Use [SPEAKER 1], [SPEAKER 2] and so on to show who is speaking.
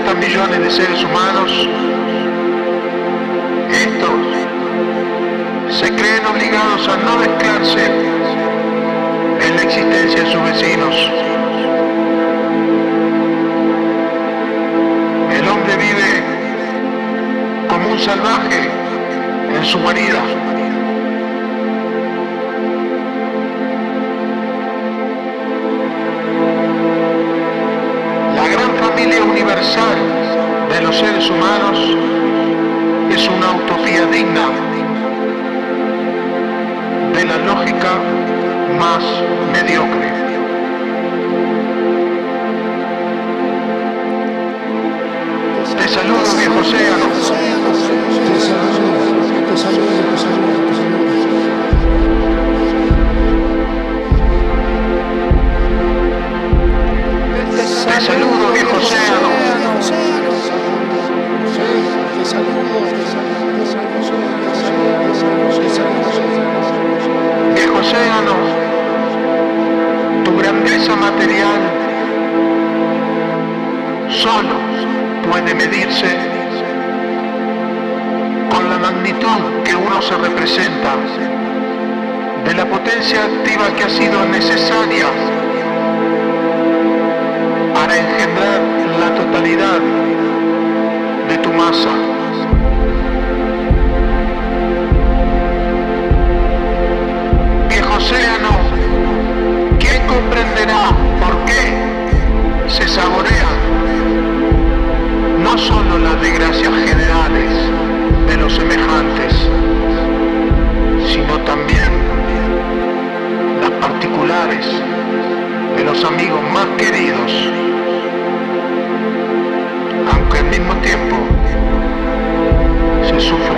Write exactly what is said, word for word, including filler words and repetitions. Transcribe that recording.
[SPEAKER 1] cincuenta millones de seres humanos, estos se creen obligados a no mezclarse en la existencia de sus vecinos. El hombre vive como un salvaje en su guarida. La gran familia universal de los seres humanos es una utopía digna de la lógica más mediocre. Te saludo, viejo océano.
[SPEAKER 2] Te saludo, te saludo, te saludo, te saludo.
[SPEAKER 1] Te saludo, viejo océano.
[SPEAKER 2] Te saludo, te saludo.
[SPEAKER 1] Viejo océano, tu grandeza material solo puede medirse con la magnitud que uno se representa de la potencia activa que ha sido necesaria para engendrar la totalidad de tu masa. Viejo océano, ¿quién comprenderá por qué se saborean no solo las desgracias generales de los semejantes, sino también las particulares de los amigos más queridos, aunque al mismo tiempo se sufre